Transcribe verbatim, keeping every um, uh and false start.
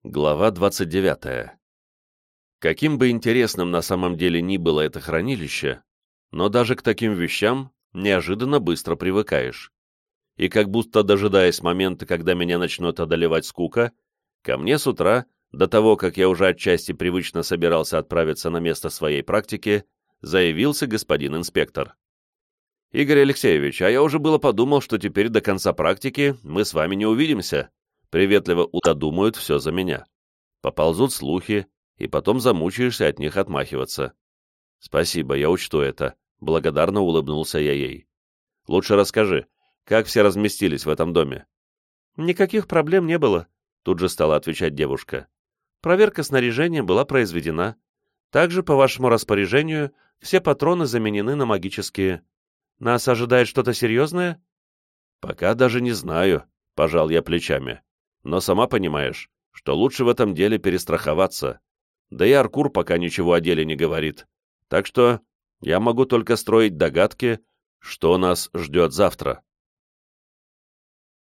Глава двадцать девятая. Каким бы интересным на самом деле ни было это хранилище, но даже к таким вещам неожиданно быстро привыкаешь. И как будто дожидаясь момента, когда меня начнет одолевать скука, ко мне с утра, до того, как я уже отчасти привычно собирался отправиться на место своей практики, заявился господин инспектор. «Игорь Алексеевич, а я уже было подумал, что теперь до конца практики мы с вами не увидимся», приветливо удодумают все за меня. Поползут слухи, и потом замучаешься от них отмахиваться. «Спасибо, я учту это», — благодарно улыбнулся я ей. «Лучше расскажи, как все разместились в этом доме?» «Никаких проблем не было», — тут же стала отвечать девушка. «Проверка снаряжения была произведена. Также, по вашему распоряжению, все патроны заменены на магические. Нас ожидает что-то серьезное?» «Пока даже не знаю», — пожал я плечами. «Но сама понимаешь, что лучше в этом деле перестраховаться. Да и Аркур пока ничего о деле не говорит. Так что я могу только строить догадки, что нас ждет завтра».